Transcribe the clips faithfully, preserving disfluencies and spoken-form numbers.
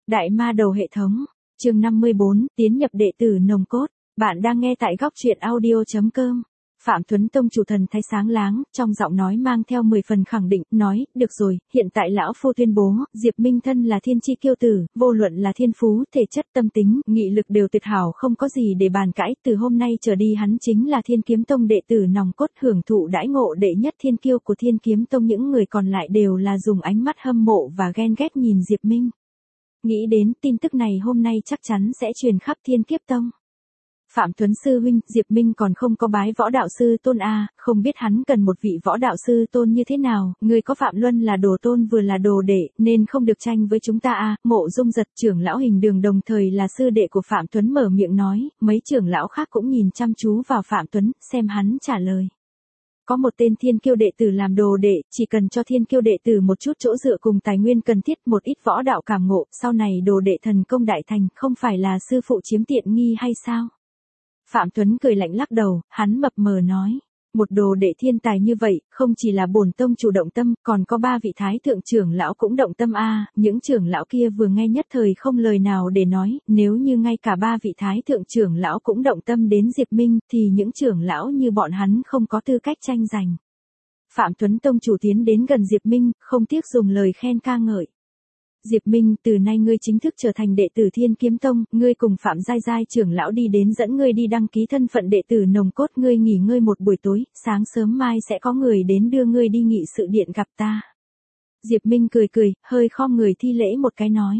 Đại ma đầu hệ thống, chương năm mươi bốn, tiến nhập đệ tử nồng cốt. Bạn đang nghe tại góc truyện audio chấm com. Phạm Tuấn Tông chủ thần thái sáng láng, trong giọng nói mang theo mười phần khẳng định, nói, được rồi, hiện tại lão phu tuyên bố, Diệp Minh thân là thiên chi kiêu tử, vô luận là thiên phú, thể chất, tâm tính, nghị lực đều tuyệt hảo, không có gì để bàn cãi, từ hôm nay trở đi hắn chính là Thiên Kiếm Tông đệ tử nòng cốt, hưởng thụ đãi ngộ đệ nhất thiên kiêu của Thiên Kiếm Tông. Những người còn lại đều là dùng ánh mắt hâm mộ và ghen ghét nhìn Diệp Minh. Nghĩ đến tin tức này hôm nay chắc chắn sẽ truyền khắp Thiên Kiếp Tông. Phạm Tuấn sư huynh, Diệp Minh còn không có bái võ đạo sư tôn a, không biết hắn cần một vị võ đạo sư tôn như thế nào, người có Phạm Luân là đồ tôn vừa là đồ đệ, nên không được tranh với chúng ta a. Mộ Dung Giật trưởng lão Hình Đường đồng thời là sư đệ của Phạm Tuấn mở miệng nói, mấy trưởng lão khác cũng nhìn chăm chú vào Phạm Tuấn, xem hắn trả lời. Có một tên thiên kiêu đệ tử làm đồ đệ, chỉ cần cho thiên kiêu đệ tử một chút chỗ dựa cùng tài nguyên cần thiết, một ít võ đạo cảm ngộ, sau này đồ đệ thần công đại thành, không phải là sư phụ chiếm tiện nghi hay sao? Phạm Tuấn cười lạnh lắc đầu, hắn mập mờ nói, một đồ đệ thiên tài như vậy, không chỉ là bổn tông chủ động tâm, còn có ba vị thái thượng trưởng lão cũng động tâm a. Những trưởng lão kia vừa nghe nhất thời không lời nào để nói, nếu như ngay cả ba vị thái thượng trưởng lão cũng động tâm đến Diệp Minh, thì những trưởng lão như bọn hắn không có tư cách tranh giành. Phạm Tuấn tông chủ tiến đến gần Diệp Minh, không tiếc dùng lời khen ca ngợi. Diệp Minh, từ nay ngươi chính thức trở thành đệ tử Thiên Kiếm Tông, ngươi cùng Phạm Giai Giai trưởng lão đi đến dẫn ngươi đi đăng ký thân phận đệ tử nồng cốt, ngươi nghỉ ngơi một buổi tối, sáng sớm mai sẽ có người đến đưa ngươi đi nghị sự điện gặp ta. Diệp Minh cười cười, hơi khom người thi lễ một cái nói.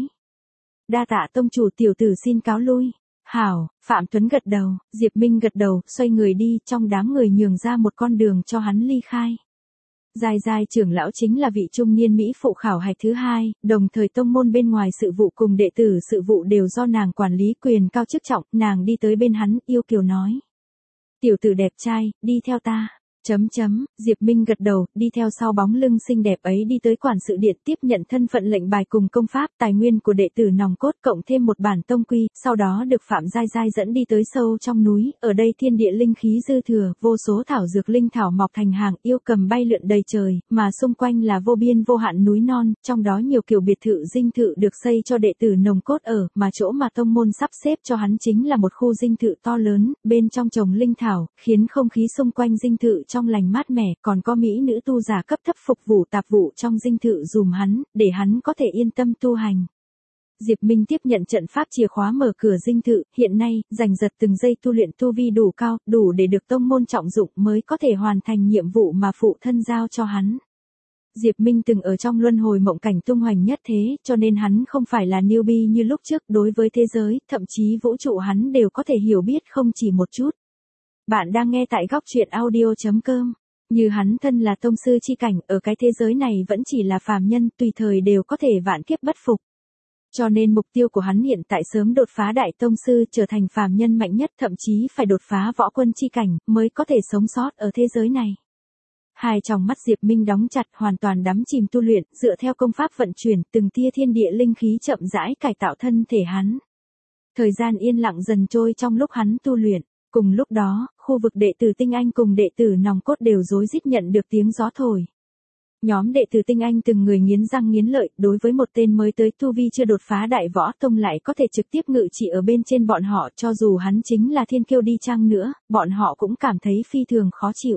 Đa tạ tông chủ, tiểu tử xin cáo lui. Hảo, Phạm Tuấn gật đầu, Diệp Minh gật đầu, xoay người đi, trong đám người nhường ra một con đường cho hắn ly khai. Giai Giai trưởng lão chính là vị trung niên Mỹ phụ khảo hạch thứ hai, đồng thời tông môn bên ngoài sự vụ cùng đệ tử sự vụ đều do nàng quản lý, quyền cao chức trọng, nàng đi tới bên hắn, yêu kiều nói. Tiểu tử đẹp trai, đi theo ta. Chấm chấm, Diệp Minh gật đầu, đi theo sau bóng lưng xinh đẹp ấy đi tới quản sự điện, tiếp nhận thân phận lệnh bài cùng công pháp, tài nguyên của đệ tử nòng cốt, cộng thêm một bản tông quy, sau đó được Phạm Giai Giai dẫn đi tới sâu trong núi, ở đây thiên địa linh khí dư thừa, vô số thảo dược linh thảo mọc thành hàng, yêu cầm bay lượn đầy trời, mà xung quanh là vô biên vô hạn núi non, trong đó nhiều kiểu biệt thự dinh thự được xây cho đệ tử nòng cốt ở, mà chỗ mà tông môn sắp xếp cho hắn chính là một khu dinh thự to lớn, bên trong trồng linh thảo, khiến không khí xung quanh dinh thự trong lành mát mẻ, còn có mỹ nữ tu giả cấp thấp phục vụ tạp vụ trong dinh thự dùm hắn, để hắn có thể yên tâm tu hành. Diệp Minh tiếp nhận trận pháp chìa khóa mở cửa dinh thự, hiện nay, giành giật từng giây tu luyện tu vi đủ cao, đủ để được tông môn trọng dụng mới có thể hoàn thành nhiệm vụ mà phụ thân giao cho hắn. Diệp Minh từng ở trong luân hồi mộng cảnh tung hoành nhất thế, cho nên hắn không phải là newbie như lúc trước, đối với thế giới, thậm chí vũ trụ hắn đều có thể hiểu biết không chỉ một chút. Bạn đang nghe tại góc truyện audio chấm com. Như hắn thân là tông sư chi cảnh, ở cái thế giới này vẫn chỉ là phàm nhân, tùy thời đều có thể vạn kiếp bất phục. Cho nên mục tiêu của hắn hiện tại sớm đột phá đại tông sư, trở thành phàm nhân mạnh nhất, thậm chí phải đột phá võ quân chi cảnh, mới có thể sống sót ở thế giới này. Hai tròng mắt Diệp Minh đóng chặt, hoàn toàn đắm chìm tu luyện, dựa theo công pháp vận chuyển, từng tia thiên địa linh khí chậm rãi cải tạo thân thể hắn. Thời gian yên lặng dần trôi trong lúc hắn tu luyện. Cùng lúc đó, khu vực đệ tử tinh anh cùng đệ tử nòng cốt đều rối rít nhận được tiếng gió thổi. Nhóm đệ tử tinh anh từng người nghiến răng nghiến lợi, đối với một tên mới tới tu vi chưa đột phá đại võ tông lại có thể trực tiếp ngự trị ở bên trên bọn họ, cho dù hắn chính là thiên kiêu đi chăng nữa, bọn họ cũng cảm thấy phi thường khó chịu.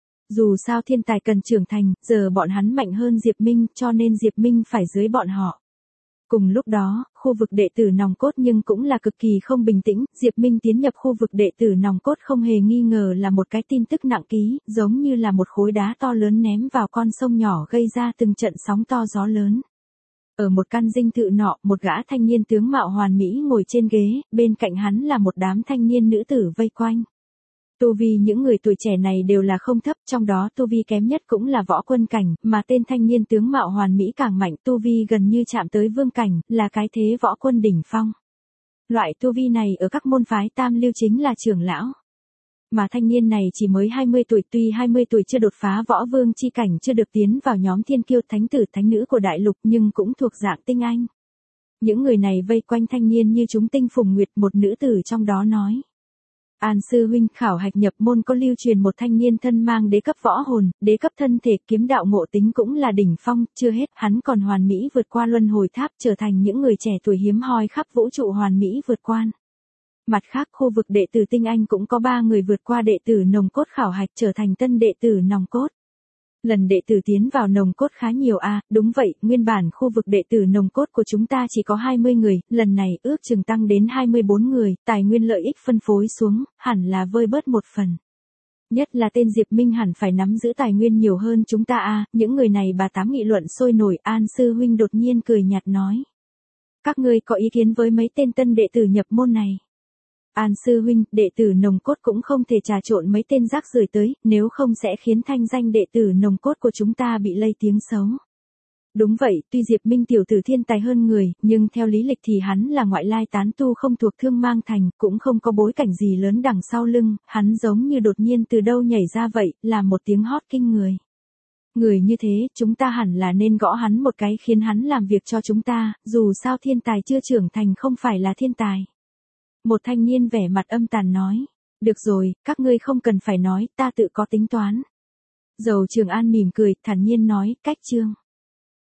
Dù sao thiên tài cần trưởng thành, giờ bọn hắn mạnh hơn Diệp Minh, cho nên Diệp Minh phải dưới bọn họ. Cùng lúc đó, khu vực đệ tử nòng cốt nhưng cũng là cực kỳ không bình tĩnh, Diệp Minh tiến nhập khu vực đệ tử nòng cốt không hề nghi ngờ là một cái tin tức nặng ký, giống như là một khối đá to lớn ném vào con sông nhỏ gây ra từng trận sóng to gió lớn. Ở một căn dinh thự nọ, một gã thanh niên tướng mạo hoàn mỹ ngồi trên ghế, bên cạnh hắn là một đám thanh niên nữ tử vây quanh. Tu vi những người tuổi trẻ này đều là không thấp, trong đó tu vi kém nhất cũng là võ quân cảnh, mà tên thanh niên tướng mạo hoàn mỹ càng mạnh, tu vi gần như chạm tới vương cảnh, là cái thế võ quân đỉnh phong. Loại tu vi này ở các môn phái tam lưu chính là trưởng lão. Mà thanh niên này chỉ mới hai mươi tuổi, tuy hai mươi tuổi chưa đột phá võ vương chi cảnh, chưa được tiến vào nhóm thiên kiêu thánh tử thánh nữ của đại lục, nhưng cũng thuộc dạng tinh anh. Những người này vây quanh thanh niên như chúng tinh phùng nguyệt, một nữ tử trong đó nói. An sư huynh, khảo hạch nhập môn có lưu truyền một thanh niên thân mang đế cấp võ hồn, đế cấp thân thể, kiếm đạo ngộ tính cũng là đỉnh phong, chưa hết, hắn còn hoàn mỹ vượt qua luân hồi tháp, trở thành những người trẻ tuổi hiếm hoi khắp vũ trụ hoàn mỹ vượt qua. Mặt khác, khu vực đệ tử tinh anh cũng có ba người vượt qua đệ tử nòng cốt khảo hạch, trở thành tân đệ tử nòng cốt. Lần đệ tử tiến vào nòng cốt khá nhiều a, à, đúng vậy, nguyên bản khu vực đệ tử nòng cốt của chúng ta chỉ có hai mươi người, lần này ước chừng tăng đến hai mươi bốn người, tài nguyên lợi ích phân phối xuống, hẳn là vơi bớt một phần. Nhất là tên Diệp Minh hẳn phải nắm giữ tài nguyên nhiều hơn chúng ta a, à, những người này bà tám nghị luận sôi nổi. An sư huynh đột nhiên cười nhạt nói. Các ngươi có ý kiến với mấy tên tân đệ tử nhập môn này? An sư huynh, đệ tử nòng cốt cũng không thể trà trộn mấy tên rác rưởi tới, nếu không sẽ khiến thanh danh đệ tử nòng cốt của chúng ta bị lây tiếng xấu. Đúng vậy, tuy Diệp Minh tiểu tử thiên tài hơn người, nhưng theo lý lịch thì hắn là ngoại lai tán tu không thuộc Thương Mang Thành, cũng không có bối cảnh gì lớn đằng sau lưng, hắn giống như đột nhiên từ đâu nhảy ra vậy, là một tiếng hót kinh người. Người như thế, chúng ta hẳn là nên gõ hắn một cái khiến hắn làm việc cho chúng ta, dù sao thiên tài chưa trưởng thành không phải là thiên tài. Một thanh niên vẻ mặt âm tàn nói. Được rồi, các ngươi không cần phải nói, ta tự có tính toán. Dầu Trường An mỉm cười, thản nhiên nói, cách chương.